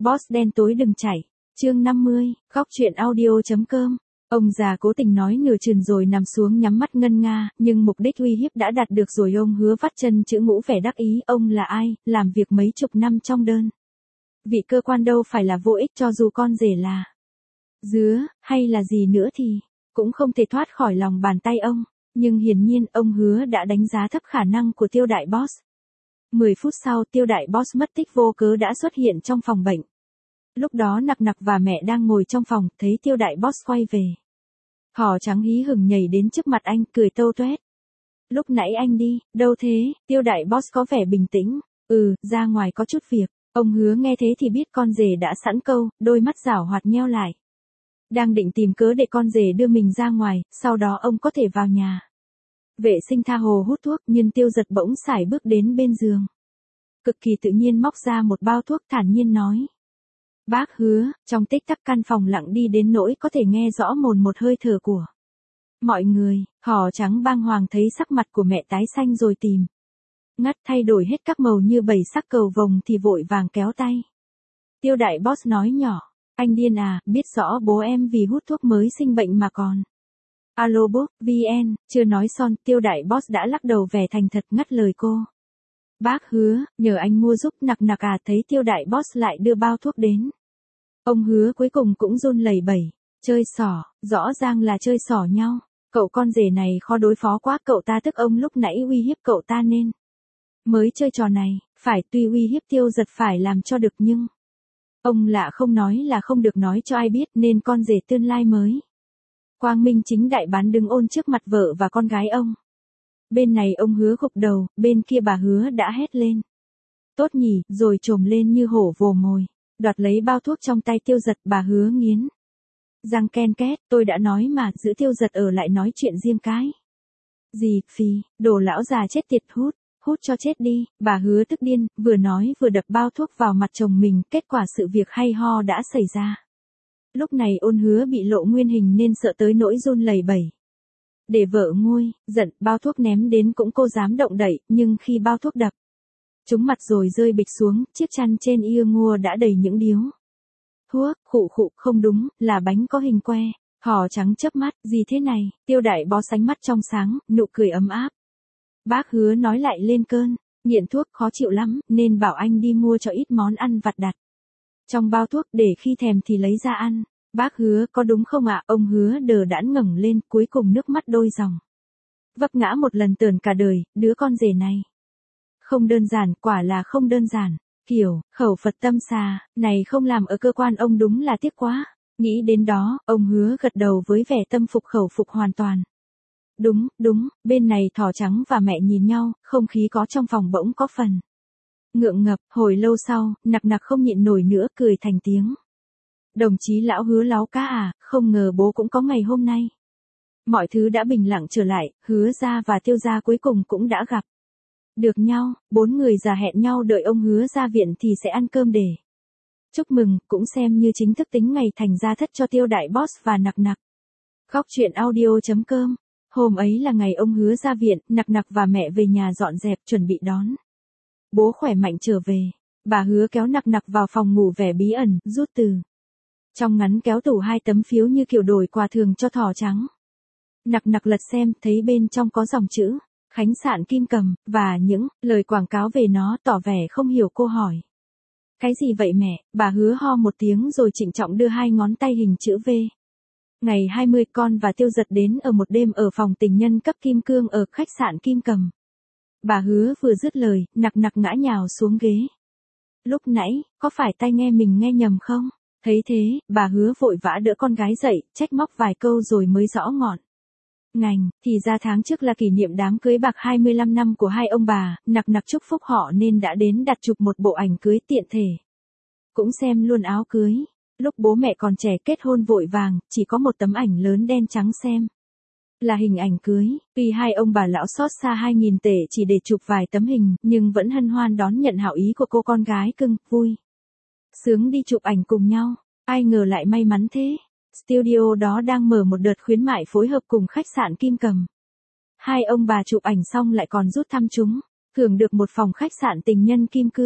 Boss đen tối đừng chạy. Chương 50, khóc chuyện audio.com. Ông già cố tình nói nửa chừng rồi nằm xuống nhắm mắt ngân nga, nhưng mục đích uy hiếp đã đạt được rồi. Ông Hứa vắt chân chữ ngũ vẻ đắc ý. Ông là ai, làm việc mấy chục năm trong đơn vị cơ quan đâu phải là vô ích, cho dù con rể là dứa, hay là gì nữa thì cũng không thể thoát khỏi lòng bàn tay ông. Nhưng hiển nhiên ông Hứa đã đánh giá thấp khả năng của Tiêu đại boss. 10 phút sau Tiêu đại boss mất tích vô cớ đã xuất hiện trong phòng bệnh. Lúc đó Nặc Nặc và mẹ đang ngồi trong phòng, thấy Tiêu đại boss quay về. Thỏ trắng hí hửng nhảy đến trước mặt anh, cười tâu toét. Lúc nãy anh đi, đâu thế? Tiêu đại boss có vẻ bình tĩnh. Ra ngoài có chút việc. Ông Hứa nghe thế thì biết con rể đã sẵn câu, đôi mắt giảo hoạt nheo lại. Đang định tìm cớ để con rể đưa mình ra ngoài, sau đó ông có thể vào nhà vệ sinh tha hồ hút thuốc, nhưng Tiêu Giật bỗng sải bước đến bên giường. Cực kỳ tự nhiên móc ra một bao thuốc, thản nhiên nói. Bác Hứa. Trong tích tắc căn phòng lặng đi đến nỗi có thể nghe rõ một hơi thở của mọi người. Thỏ trắng bàng hoàng thấy sắc mặt của mẹ tái xanh rồi tìm ngắt thay đổi hết các màu như 7 sắc cầu vồng thì vội vàng kéo tay. Tiêu đại boss nói nhỏ. Anh điên à, biết rõ bố em vì hút thuốc mới sinh bệnh mà còn. Alo bố, VN, chưa nói xong, Tiêu đại boss đã lắc đầu vẻ thành thật ngắt lời cô. Bác Hứa, nhờ anh mua giúp. Nặc Nặc à. Thấy Tiêu đại boss lại đưa bao thuốc đến, ông Hứa cuối cùng cũng run lẩy bẩy. Chơi xỏ, rõ ràng là chơi xỏ nhau. Cậu con rể này khó đối phó quá. Cậu ta tức ông lúc nãy uy hiếp cậu ta nên mới chơi trò này. Phải, tuy uy hiếp Tiêu Giật phải làm cho được nhưng ông lạ không nói là không được nói cho ai biết, nên con rể tương lai mới quang minh chính đại bán đứng ôn trước mặt vợ và con gái ông. Bên này ông Hứa gục đầu, bên kia bà Hứa đã hét lên. Tốt nhỉ, rồi trồm lên như hổ vồ mồi, đoạt lấy bao thuốc trong tay Tiêu Giật. Bà Hứa nghiến răng ken két, tôi đã nói mà, giữ Tiêu Giật ở lại nói chuyện riêng cái gì. Phì, đồ lão già chết tiệt, hút cho chết đi. Bà Hứa tức điên, vừa nói vừa đập bao thuốc vào mặt chồng mình. Kết quả sự việc hay ho đã xảy ra. Lúc này Ôn Hứa bị lộ nguyên hình nên sợ tới nỗi run lẩy bẩy. Để vợ nguôi giận, bao thuốc ném đến cũng cô dám động đậy, nhưng khi bao thuốc đập trúng mặt rồi rơi bịch xuống, chiếc chăn trên ia ngua đã đầy những điếu thuốc. Khụ, không đúng, là bánh có hình que. Thỏ trắng chớp mắt, gì thế này? Tiêu đại bó sánh mắt trong sáng, nụ cười ấm áp. Bác Hứa nói lại lên cơn nghiện thuốc khó chịu lắm, nên bảo anh đi mua cho ít món ăn vặt đặt trong bao thuốc, để khi thèm thì lấy ra ăn. Bác Hứa có đúng không ạ? Ông Hứa đờ đẫn ngẩng lên, cuối cùng nước mắt đôi dòng vấp ngã một lần tởn cả đời. Đứa con rể này không đơn giản, quả là không đơn giản. Kiểu, khẩu Phật tâm xà, này không làm ở cơ quan ông đúng là tiếc quá. Nghĩ đến đó, ông Hứa gật đầu với vẻ tâm phục khẩu phục hoàn toàn. Đúng, bên này Thỏ trắng và mẹ nhìn nhau, không khí có trong phòng bỗng có phần ngượng ngập. Hồi lâu sau, Nặc Nặc không nhịn nổi nữa, cười thành tiếng. Đồng chí lão Hứa láo cá à, không ngờ bố cũng có ngày hôm nay. Mọi thứ đã bình lặng trở lại, Hứa gia và Tiêu gia cuối cùng cũng đã gặp được nhau. 4 người già hẹn nhau đợi ông Hứa ra viện thì sẽ ăn cơm để chúc mừng, cũng xem như chính thức tính ngày thành gia thất cho Tiêu đại boss và Nặc Nặc. Khóc chuyện audio.com. Hôm ấy là ngày ông Hứa ra viện, Nặc Nặc và mẹ về nhà dọn dẹp chuẩn bị đón bố khỏe mạnh trở về. Bà Hứa kéo Nặc Nặc vào phòng ngủ vẻ bí ẩn, rút từ trong ngắn kéo tủ 2 tấm phiếu như kiểu đổi quà thường cho Thỏ trắng. Nặc Nặc lật xem, thấy bên trong có dòng chữ Khánh Sạn Kim Cầm và những lời quảng cáo về nó. Tỏ vẻ không hiểu, cô hỏi. Cái gì vậy mẹ? Bà Hứa ho một tiếng rồi trịnh trọng đưa 2 ngón tay hình chữ V. Ngày 20 con và Tiêu Giật đến ở một đêm ở phòng tình nhân cấp kim cương ở khách sạn Kim Cầm. Bà Hứa vừa dứt lời, Nặc Nặc ngã nhào xuống ghế. Lúc nãy, có phải tai nghe mình nghe nhầm không? Thấy thế, bà Hứa vội vã đỡ con gái dậy, trách móc vài câu rồi mới rõ ngọn ngành. Thì ra tháng trước là kỷ niệm đám cưới bạc 25 năm của hai ông bà. Nặc Nặc chúc phúc họ nên đã đến đặt chụp một bộ ảnh cưới, tiện thể cũng xem luôn áo cưới. Lúc bố mẹ còn trẻ kết hôn vội vàng, chỉ có một tấm ảnh lớn đen trắng xem là hình ảnh cưới. Tuy hai ông bà lão xót xa 2.000 tệ chỉ để chụp vài tấm hình, nhưng vẫn hân hoan đón nhận hảo ý của cô con gái cưng, vui sướng đi chụp ảnh cùng nhau. Ai ngờ lại may mắn thế. Studio đó đang mở một đợt khuyến mại phối hợp cùng khách sạn Kim Cầm. Hai ông bà chụp ảnh xong lại còn rút thăm chúng, thưởng được một phòng khách sạn tình nhân kim cương.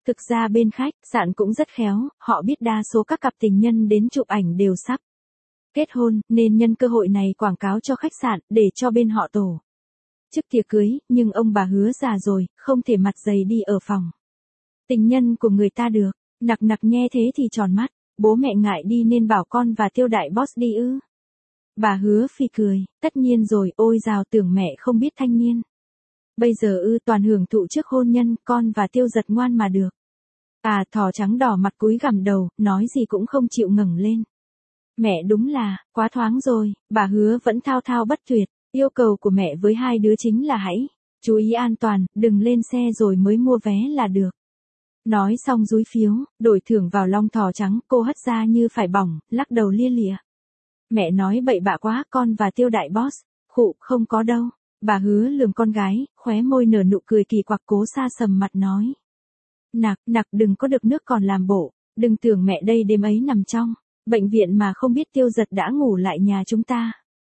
Thực ra bên khách sạn cũng rất khéo, họ biết đa số các cặp tình nhân đến chụp ảnh đều sắp kết hôn, nên nhân cơ hội này quảng cáo cho khách sạn, để cho bên họ tổ chức tiệc cưới, nhưng ông bà Hứa già rồi, không thể mặt dày đi ở phòng tình nhân của người ta được. Nặc nặc nghe thế thì tròn mắt, bố mẹ ngại đi nên bảo con và Tiêu đại boss đi ư? Bà Hứa Phi cười, tất nhiên rồi, ôi dào tưởng mẹ không biết thanh niên. Bây giờ toàn hưởng thụ trước hôn nhân, con và Tiêu giật ngoan mà được. À, thỏ trắng đỏ mặt cúi gằm đầu, nói gì cũng không chịu ngẩng lên. Mẹ đúng là, quá thoáng rồi, bà Hứa vẫn thao thao bất tuyệt, yêu cầu của mẹ với hai đứa chính là hãy chú ý an toàn, đừng lên xe rồi mới mua vé là được. Nói xong dúi phiếu, đổi thưởng vào long thỏ trắng, cô hất ra như phải bỏng, lắc đầu lia lịa. Mẹ nói bậy bạ quá, con và Tiêu đại boss, khụ, không có đâu. Bà Hứa lườm con gái, khóe môi nở nụ cười kỳ quặc, cố xa sầm mặt nói. Nặc, nặc đừng có được nước còn làm bộ, đừng tưởng mẹ đây đêm ấy nằm trong bệnh viện mà không biết Tiêu giật đã ngủ lại nhà chúng ta.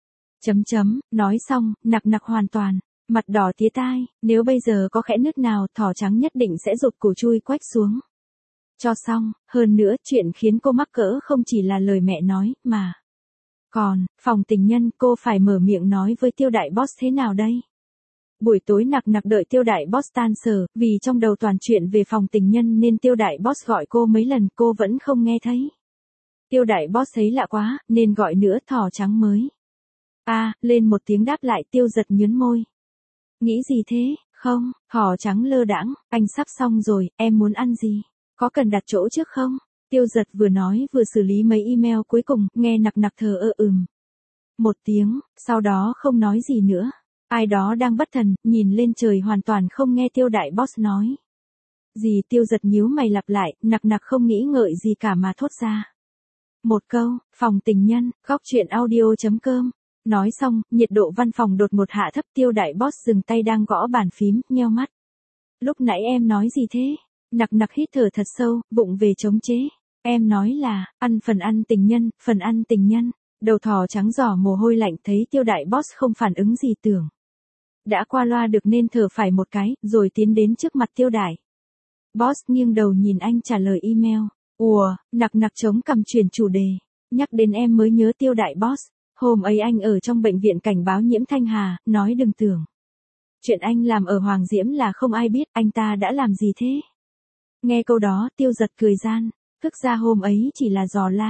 Nói xong, nặc nặc hoàn toàn mặt đỏ tía tai, nếu bây giờ có khẽ nứt nào, thỏ trắng nhất định sẽ rụt cổ chui quách xuống. Cho xong, hơn nữa, chuyện khiến cô mắc cỡ không chỉ là lời mẹ nói, mà còn, phòng tình nhân, cô phải mở miệng nói với Tiêu đại boss thế nào đây? Buổi tối nặc nặc đợi Tiêu đại boss tan sở, vì trong đầu toàn chuyện về phòng tình nhân nên Tiêu đại boss gọi cô mấy lần cô vẫn không nghe thấy. Tiêu đại boss thấy lạ quá, nên gọi nữa, thỏ trắng mới lên một tiếng đáp lại. Tiêu giật nhướng môi. Nghĩ gì thế? Không, thỏ trắng lơ đãng, anh sắp xong rồi, em muốn ăn gì? Có cần đặt chỗ trước không? Tiêu giật vừa nói vừa xử lý mấy email cuối cùng, nghe nặc nặc thờ một tiếng, sau đó không nói gì nữa. Ai đó đang bất thần, nhìn lên trời hoàn toàn không nghe Tiêu đại boss nói gì. Tiêu giật nhíu mày lặp lại, nặc nặc không nghĩ ngợi gì cả mà thốt ra một câu, phòng tình nhân, góc truyện audio.com. Nói xong, nhiệt độ văn phòng đột ngột hạ thấp. Tiêu đại boss dừng tay đang gõ bàn phím, nheo mắt. Lúc nãy em nói gì thế? Nặc nặc hít thở thật sâu, vụng về chống chế. Em nói là, phần ăn tình nhân. Đầu thỏ trắng giỏ mồ hôi lạnh, thấy Tiêu đại boss không phản ứng gì tưởng đã qua loa được nên thở phải một cái, rồi tiến đến trước mặt Tiêu đại boss, nghiêng đầu nhìn anh trả lời email. Ủa, nặc nặc chống cằm chuyển chủ đề. Nhắc đến em mới nhớ Tiêu đại boss. Hôm ấy anh ở trong bệnh viện cảnh báo Nhiễm Thanh Hà, nói đừng tưởng chuyện anh làm ở Hoàng Diễm là không ai biết, anh ta đã làm gì thế? Nghe câu đó, Tiêu giật cười gian. Thực ra hôm ấy chỉ là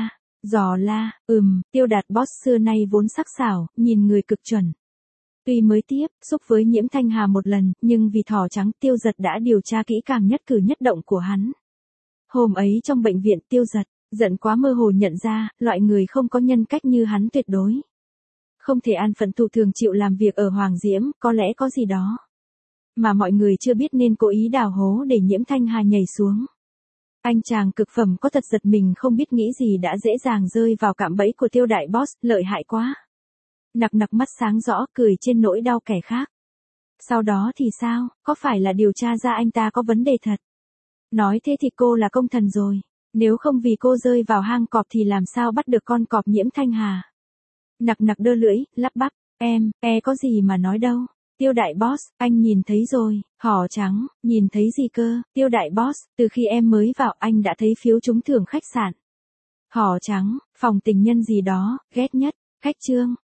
dò la, Tiêu đạt boss xưa nay vốn sắc sảo, nhìn người cực chuẩn. Tuy mới tiếp xúc với Nhiễm Thanh Hà một lần, nhưng vì thỏ trắng, Tiêu giật đã điều tra kỹ càng nhất cử nhất động của hắn. Hôm ấy trong bệnh viện, Tiêu giật giận quá mơ hồ nhận ra, loại người không có nhân cách như hắn tuyệt đối không thể an phận thụ thường chịu làm việc ở Hoàng Diễm, có lẽ có gì đó mà mọi người chưa biết nên cố ý đào hố để Nhiễm Thanh Hà nhảy xuống. Anh chàng cực phẩm có thật giật mình không biết nghĩ gì đã dễ dàng rơi vào cạm bẫy của Tiêu đại boss, lợi hại quá. Nặc nặc mắt sáng rõ, cười trên nỗi đau kẻ khác. Sau đó thì sao, có phải là điều tra ra anh ta có vấn đề thật? Nói thế thì cô là công thần rồi. Nếu không vì cô rơi vào hang cọp thì làm sao bắt được con cọp Nhiễm Thanh Hà? Nặc nặc đơ lưỡi, lắp bắp, có gì mà nói đâu. Tiêu đại boss, anh nhìn thấy rồi. Thỏ trắng, nhìn thấy gì cơ? Tiêu đại boss, từ khi em mới vào anh đã thấy phiếu trúng thưởng khách sạn. Thỏ trắng, phòng tình nhân gì đó, ghét nhất. Khách trương,